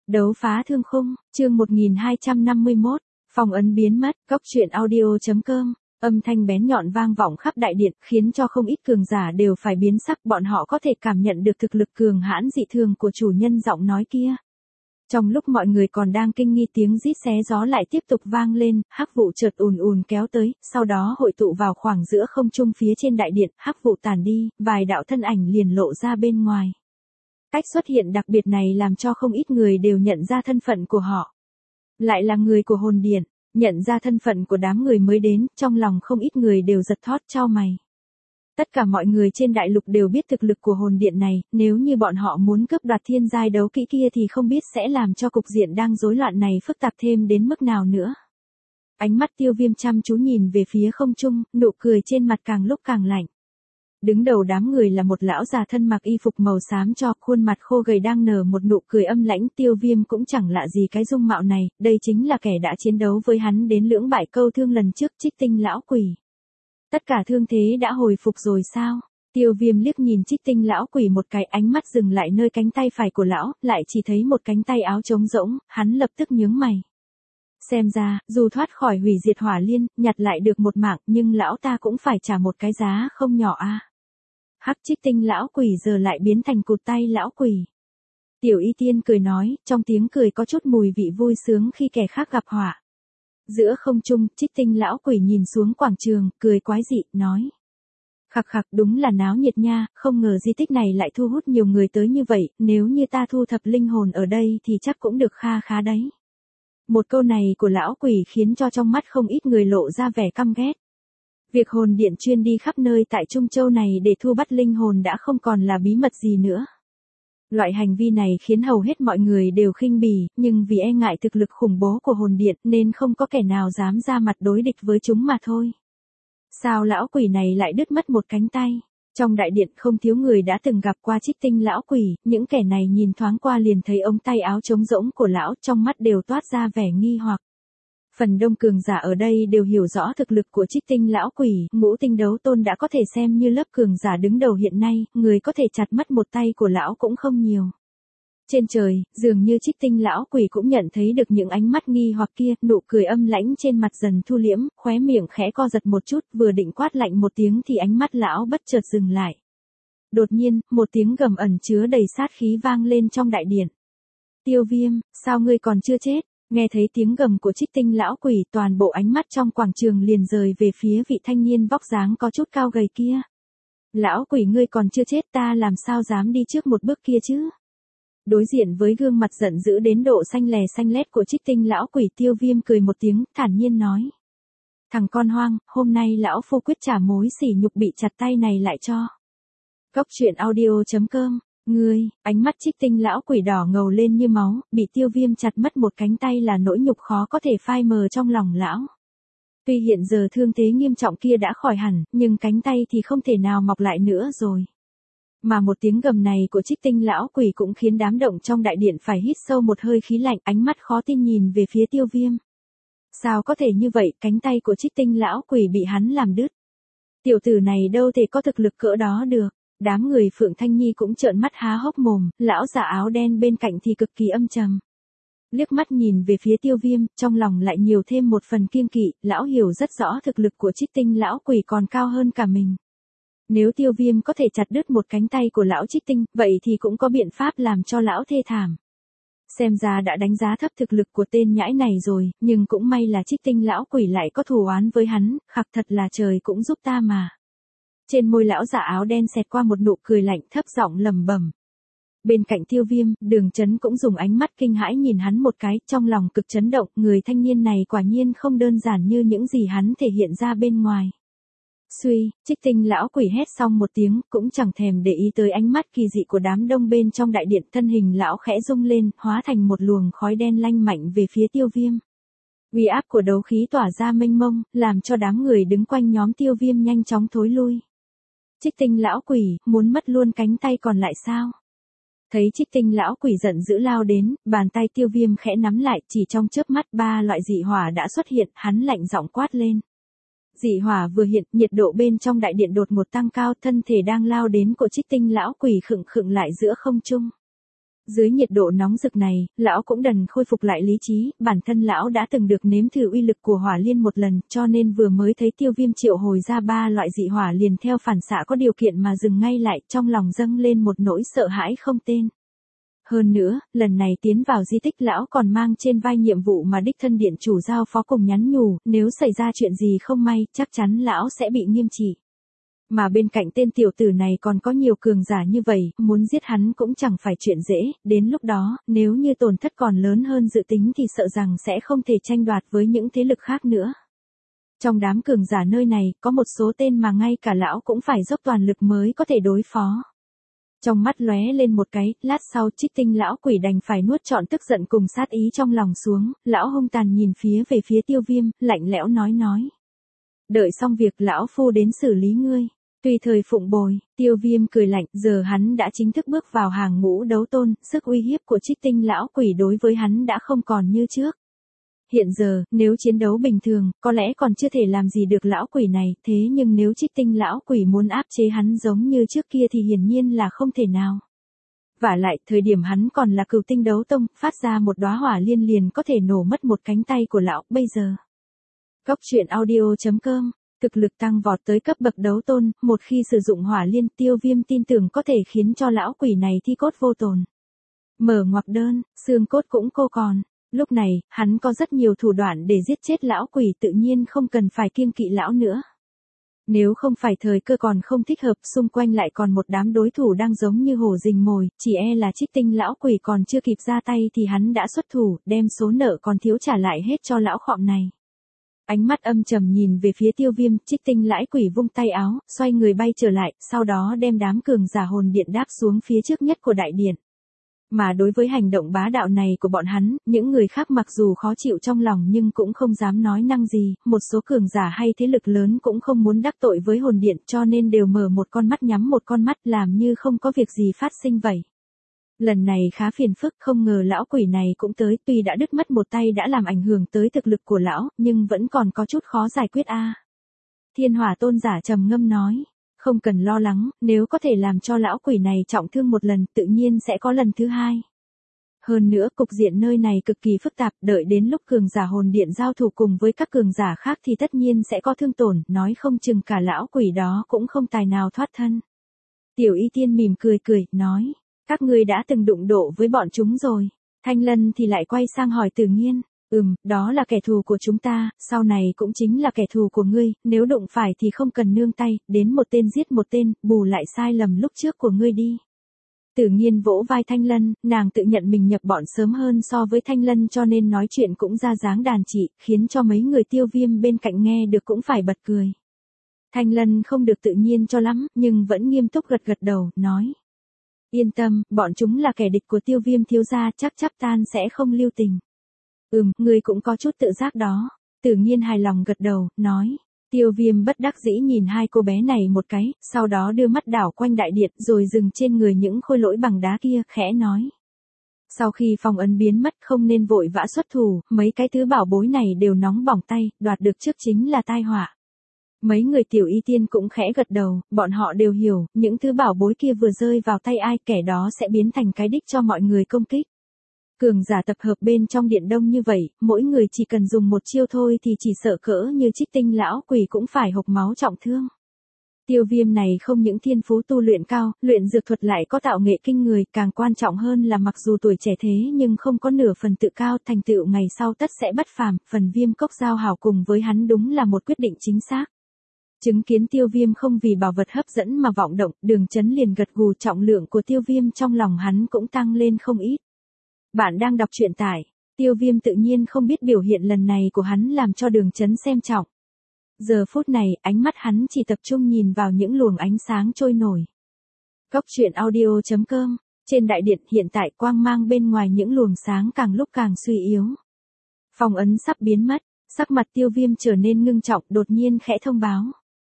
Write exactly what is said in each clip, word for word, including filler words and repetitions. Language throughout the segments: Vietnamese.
Đấu phá thương khung, chương một nghìn hai trăm năm mươi mốt, phong ấn biến mất, góc truyện audio chấm com. Âm thanh bén nhọn vang vọng khắp đại điện, khiến cho không ít cường giả đều phải biến sắc, bọn họ có thể cảm nhận được thực lực cường hãn dị thường của chủ nhân giọng nói kia. Trong lúc mọi người còn đang kinh nghi, tiếng rít xé gió lại tiếp tục vang lên, hắc vụ chợt ùn ùn kéo tới, sau đó hội tụ vào khoảng giữa không trung phía trên đại điện, hắc vụ tàn đi, vài đạo thân ảnh liền lộ ra bên ngoài. Cách xuất hiện đặc biệt này làm cho không ít người đều nhận ra thân phận của họ. Lại là người của hồn điện, nhận ra thân phận của đám người mới đến, trong lòng không ít người đều giật thót chau mày. Tất cả mọi người trên đại lục đều biết thực lực của hồn điện này, nếu như bọn họ muốn cướp đoạt thiên giai đấu kỹ kia thì không biết sẽ làm cho cục diện đang rối loạn này phức tạp thêm đến mức nào nữa. Ánh mắt Tiêu Viêm chăm chú nhìn về phía không trung, nụ cười trên mặt càng lúc càng lạnh. Đứng đầu đám người là một lão già thân mặc y phục màu xám cho, khuôn mặt khô gầy đang nở một nụ cười âm lãnh. Tiêu Viêm cũng chẳng lạ gì cái dung mạo này, đây chính là kẻ đã chiến đấu với hắn đến lưỡng bại câu thương lần trước, Trích Tinh lão quỷ. Tất cả thương thế đã hồi phục rồi sao? Tiêu Viêm liếc nhìn Trích Tinh lão quỷ một cái, ánh mắt dừng lại nơi cánh tay phải của lão, lại chỉ thấy một cánh tay áo trống rỗng, hắn lập tức nhướng mày. Xem ra, dù thoát khỏi hủy diệt hỏa liên, nhặt lại được một mạng, nhưng lão ta cũng phải trả một cái giá không nhỏ a. À. Hắc Trích Tinh lão quỷ giờ lại biến thành cụt tay lão quỷ. Tiểu Y Tiên cười nói, trong tiếng cười có chút mùi vị vui sướng khi kẻ khác gặp họa. Giữa không trung, Trích Tinh lão quỷ nhìn xuống quảng trường, cười quái dị, nói. Khặc khặc, đúng là náo nhiệt nha, không ngờ di tích này lại thu hút nhiều người tới như vậy, nếu như ta thu thập linh hồn ở đây thì chắc cũng được kha khá đấy. Một câu này của lão quỷ khiến cho trong mắt không ít người lộ ra vẻ căm ghét. Việc hồn điện chuyên đi khắp nơi tại Trung Châu này để thu bắt linh hồn đã không còn là bí mật gì nữa. Loại hành vi này khiến hầu hết mọi người đều khinh bỉ, nhưng vì e ngại thực lực khủng bố của hồn điện nên không có kẻ nào dám ra mặt đối địch với chúng mà thôi. Sao lão quỷ này lại đứt mất một cánh tay? Trong đại điện không thiếu người đã từng gặp qua Trích Tinh lão quỷ, những kẻ này nhìn thoáng qua liền thấy ống tay áo trống rỗng của lão, trong mắt đều toát ra vẻ nghi hoặc. Phần đông cường giả ở đây đều hiểu rõ thực lực của Trích Tinh lão quỷ, ngũ tinh đấu tôn đã có thể xem như lớp cường giả đứng đầu hiện nay, người có thể chặt mất một tay của lão cũng không nhiều. Trên trời, dường như Trích Tinh lão quỷ cũng nhận thấy được những ánh mắt nghi hoặc kia, nụ cười âm lãnh trên mặt dần thu liễm, khóe miệng khẽ co giật một chút, vừa định quát lạnh một tiếng thì ánh mắt lão bất chợt dừng lại. Đột nhiên, một tiếng gầm ẩn chứa đầy sát khí vang lên trong đại điện. Tiêu Viêm, sao ngươi còn chưa chết? Nghe thấy tiếng gầm của Trích Tinh lão quỷ, toàn bộ ánh mắt trong quảng trường liền rời về phía vị thanh niên vóc dáng có chút cao gầy kia. Lão quỷ, ngươi còn chưa chết, ta làm sao dám đi trước một bước kia chứ? Đối diện với gương mặt giận dữ đến độ xanh lè xanh lét của Trích Tinh lão quỷ, Tiêu Viêm cười một tiếng, thản nhiên nói. Thằng con hoang, hôm nay lão phu quyết trả mối sỉ nhục bị chặt tay này lại cho. Góc truyện audio chấm com. Ngươi, ánh mắt Trích Tinh lão quỷ đỏ ngầu lên như máu, bị Tiêu Viêm chặt mất một cánh tay là nỗi nhục khó có thể phai mờ trong lòng lão. Tuy hiện giờ thương thế nghiêm trọng kia đã khỏi hẳn, nhưng cánh tay thì không thể nào mọc lại nữa rồi. Mà một tiếng gầm này của Trích Tinh lão quỷ cũng khiến đám động trong đại điện phải hít sâu một hơi khí lạnh, ánh mắt khó tin nhìn về phía Tiêu Viêm. Sao có thể như vậy, cánh tay của Trích Tinh lão quỷ bị hắn làm đứt. Tiểu tử này đâu thể có thực lực cỡ đó được. Đám người Phượng Thanh Nhi cũng trợn mắt há hốc mồm, lão già áo đen bên cạnh thì cực kỳ âm trầm. Liếc mắt nhìn về phía Tiêu Viêm, trong lòng lại nhiều thêm một phần kiêng kỵ, lão hiểu rất rõ thực lực của Trích Tinh lão quỷ còn cao hơn cả mình. Nếu Tiêu Viêm có thể chặt đứt một cánh tay của lão Trích Tinh, vậy thì cũng có biện pháp làm cho lão thê thảm. Xem ra đã đánh giá thấp thực lực của tên nhãi này rồi, nhưng cũng may là Trích Tinh lão quỷ lại có thù oán với hắn, khặc thật là trời cũng giúp ta mà. Trên môi lão giả áo đen xẹt qua một nụ cười lạnh, thấp giọng lẩm bẩm. Bên cạnh Tiêu Viêm, Đường Chấn cũng dùng ánh mắt kinh hãi nhìn hắn một cái, trong lòng cực chấn động, người thanh niên này quả nhiên không đơn giản như những gì hắn thể hiện ra bên ngoài. Suy, Trích Tinh lão quỷ hét xong một tiếng, cũng chẳng thèm để ý tới ánh mắt kỳ dị của đám đông bên trong đại điện, thân hình lão khẽ rung lên, hóa thành một luồng khói đen lanh mạnh về phía Tiêu Viêm. Uy áp của đấu khí tỏa ra mênh mông, làm cho đám người đứng quanh nhóm Tiêu Viêm nhanh chóng thối lui. Trích Tinh lão quỷ, muốn mất luôn cánh tay còn lại sao? Thấy Trích Tinh lão quỷ giận dữ lao đến, bàn tay Tiêu Viêm khẽ nắm lại, chỉ trong chớp mắt ba loại dị hỏa đã xuất hiện, hắn lạnh giọng quát lên. Dị hỏa vừa hiện, nhiệt độ bên trong đại điện đột ngột tăng cao, thân thể đang lao đến của Trích Tinh lão quỷ khựng khựng lại giữa không trung. Dưới nhiệt độ nóng rực này, lão cũng dần khôi phục lại lý trí, bản thân lão đã từng được nếm thử uy lực của hỏa liên một lần, cho nên vừa mới thấy Tiêu Viêm triệu hồi ra ba loại dị hỏa liền theo phản xạ có điều kiện mà dừng ngay lại, trong lòng dâng lên một nỗi sợ hãi không tên. Hơn nữa, lần này tiến vào di tích lão còn mang trên vai nhiệm vụ mà đích thân điện chủ giao phó cùng nhắn nhủ, nếu xảy ra chuyện gì không may, chắc chắn lão sẽ bị nghiêm trị. Mà bên cạnh tên tiểu tử này còn có nhiều cường giả như vậy, muốn giết hắn cũng chẳng phải chuyện dễ, đến lúc đó, nếu như tổn thất còn lớn hơn dự tính thì sợ rằng sẽ không thể tranh đoạt với những thế lực khác nữa. Trong đám cường giả nơi này, có một số tên mà ngay cả lão cũng phải dốc toàn lực mới có thể đối phó. Trong mắt lóe lên một cái, lát sau Trích Tinh lão quỷ đành phải nuốt trọn tức giận cùng sát ý trong lòng xuống, lão hung tàn nhìn phía về phía Tiêu Viêm, lạnh lẽo nói nói. Đợi xong việc lão phu đến xử lý ngươi. Tùy thời phụng bồi, Tiêu Viêm cười lạnh, giờ hắn đã chính thức bước vào hàng ngũ đấu tôn, sức uy hiếp của Trích Tinh lão quỷ đối với hắn đã không còn như trước. Hiện giờ, nếu chiến đấu bình thường, có lẽ còn chưa thể làm gì được lão quỷ này, thế nhưng nếu Trích Tinh lão quỷ muốn áp chế hắn giống như trước kia thì hiển nhiên là không thể nào. Vả lại, thời điểm hắn còn là Cửu Tinh đấu tông, phát ra một đóa hỏa liên liền có thể nổ mất một cánh tay của lão, bây giờ. Cốc truyện audio chấm com Thực lực tăng vọt tới cấp bậc đấu tôn, một khi sử dụng hỏa liên, Tiêu Viêm tin tưởng có thể khiến cho lão quỷ này thi cốt vô tồn. Mở ngoặc đơn, xương cốt cũng cô còn. Lúc này, hắn có rất nhiều thủ đoạn để giết chết lão quỷ, tự nhiên không cần phải kiêng kỵ lão nữa. Nếu không phải thời cơ còn không thích hợp, xung quanh lại còn một đám đối thủ đang giống như hổ rình mồi, chỉ e là Trích Tinh lão quỷ còn chưa kịp ra tay thì hắn đã xuất thủ, đem số nợ còn thiếu trả lại hết cho lão khọm này. Ánh mắt âm trầm nhìn về phía Tiêu Viêm, Trích Tinh lão quỷ vung tay áo, xoay người bay trở lại, sau đó đem đám cường giả hồn điện đáp xuống phía trước nhất của đại điện. Mà đối với hành động bá đạo này của bọn hắn, những người khác mặc dù khó chịu trong lòng nhưng cũng không dám nói năng gì, một số cường giả hay thế lực lớn cũng không muốn đắc tội với hồn điện cho nên đều mở một con mắt nhắm một con mắt làm như không có việc gì phát sinh vậy. Lần này khá phiền phức, không ngờ lão quỷ này cũng tới, tuy đã đứt mất một tay đã làm ảnh hưởng tới thực lực của lão, nhưng vẫn còn có chút khó giải quyết a. À. Thiên Hỏa tôn giả trầm ngâm nói, không cần lo lắng, nếu có thể làm cho lão quỷ này trọng thương một lần, tự nhiên sẽ có lần thứ hai. Hơn nữa, cục diện nơi này cực kỳ phức tạp, đợi đến lúc cường giả hồn điện giao thủ cùng với các cường giả khác thì tất nhiên sẽ có thương tổn, nói không chừng cả lão quỷ đó cũng không tài nào thoát thân. Tiểu Y Tiên mỉm cười cười, nói. Các ngươi đã từng đụng độ với bọn chúng rồi. Thanh Lân thì lại quay sang hỏi Tử Nghiên. Ừm, đó là kẻ thù của chúng ta, sau này cũng chính là kẻ thù của ngươi, nếu đụng phải thì không cần nương tay, đến một tên giết một tên, bù lại sai lầm lúc trước của ngươi đi. Tử Nghiên vỗ vai Thanh Lân, nàng tự nhận mình nhập bọn sớm hơn so với Thanh Lân cho nên nói chuyện cũng ra dáng đàn chị, khiến cho mấy người Tiêu Viêm bên cạnh nghe được cũng phải bật cười. Thanh Lân không được tự nhiên cho lắm, nhưng vẫn nghiêm túc gật gật đầu, nói. Yên tâm, bọn chúng là kẻ địch của Tiêu Viêm thiếu gia, chắc chắn tan sẽ không lưu tình. Ừm, ngươi cũng có chút tự giác đó. Tử Nghiên hài lòng gật đầu, nói. Tiêu Viêm bất đắc dĩ nhìn hai cô bé này một cái, sau đó đưa mắt đảo quanh đại điện rồi dừng trên người những khôi lỗi bằng đá kia, khẽ nói. Sau khi phong ấn biến mất không nên vội vã xuất thủ, mấy cái thứ bảo bối này đều nóng bỏng tay, đoạt được trước chính là tai họa. Mấy người Tiểu Y Tiên cũng khẽ gật đầu, bọn họ đều hiểu, những thứ bảo bối kia vừa rơi vào tay ai kẻ đó sẽ biến thành cái đích cho mọi người công kích. Cường giả tập hợp bên trong điện đông như vậy, mỗi người chỉ cần dùng một chiêu thôi thì chỉ sợ cỡ như Trích Tinh lão quỷ cũng phải hộc máu trọng thương. Tiêu Viêm này không những thiên phú tu luyện cao, luyện dược thuật lại có tạo nghệ kinh người, càng quan trọng hơn là mặc dù tuổi trẻ thế nhưng không có nửa phần tự cao, thành tựu ngày sau tất sẽ bất phàm, phần Viêm cốc giao hảo cùng với hắn đúng là một quyết định chính xác. Chứng kiến Tiêu Viêm không vì bảo vật hấp dẫn mà vọng động, Đường Chấn liền gật gù, trọng lượng của Tiêu Viêm trong lòng hắn cũng tăng lên không ít. Bạn đang đọc truyện tải, Tiêu Viêm tự nhiên không biết biểu hiện lần này của hắn làm cho Đường Chấn xem trọng. Giờ phút này, ánh mắt hắn chỉ tập trung nhìn vào những luồng ánh sáng trôi nổi. Cốc truyện audio chấm com, trên đại điện hiện tại quang mang bên ngoài những luồng sáng càng lúc càng suy yếu. Phong ấn sắp biến mất, sắc mặt Tiêu Viêm trở nên ngưng trọng, đột nhiên khẽ thông báo.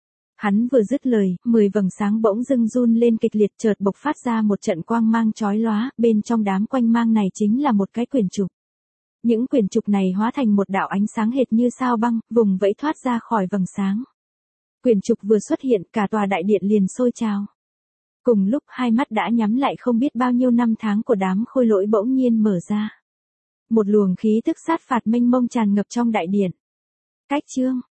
Hắn vừa dứt lời, mười vầng sáng bỗng dưng run lên kịch liệt, chợt bộc phát ra một trận quang mang chói lóa, bên trong đám quanh mang này chính là một cái quyển trục. Những quyển trục này hóa thành một đạo ánh sáng hệt như sao băng, vùng vẫy thoát ra khỏi vầng sáng. Quyển trục vừa xuất hiện, cả tòa đại điện liền sôi trào. Cùng lúc hai mắt đã nhắm lại không biết bao nhiêu năm tháng của đám khôi lỗi bỗng nhiên mở ra. Một luồng khí tức sát phạt mênh mông tràn ngập trong đại điện. Cách chương,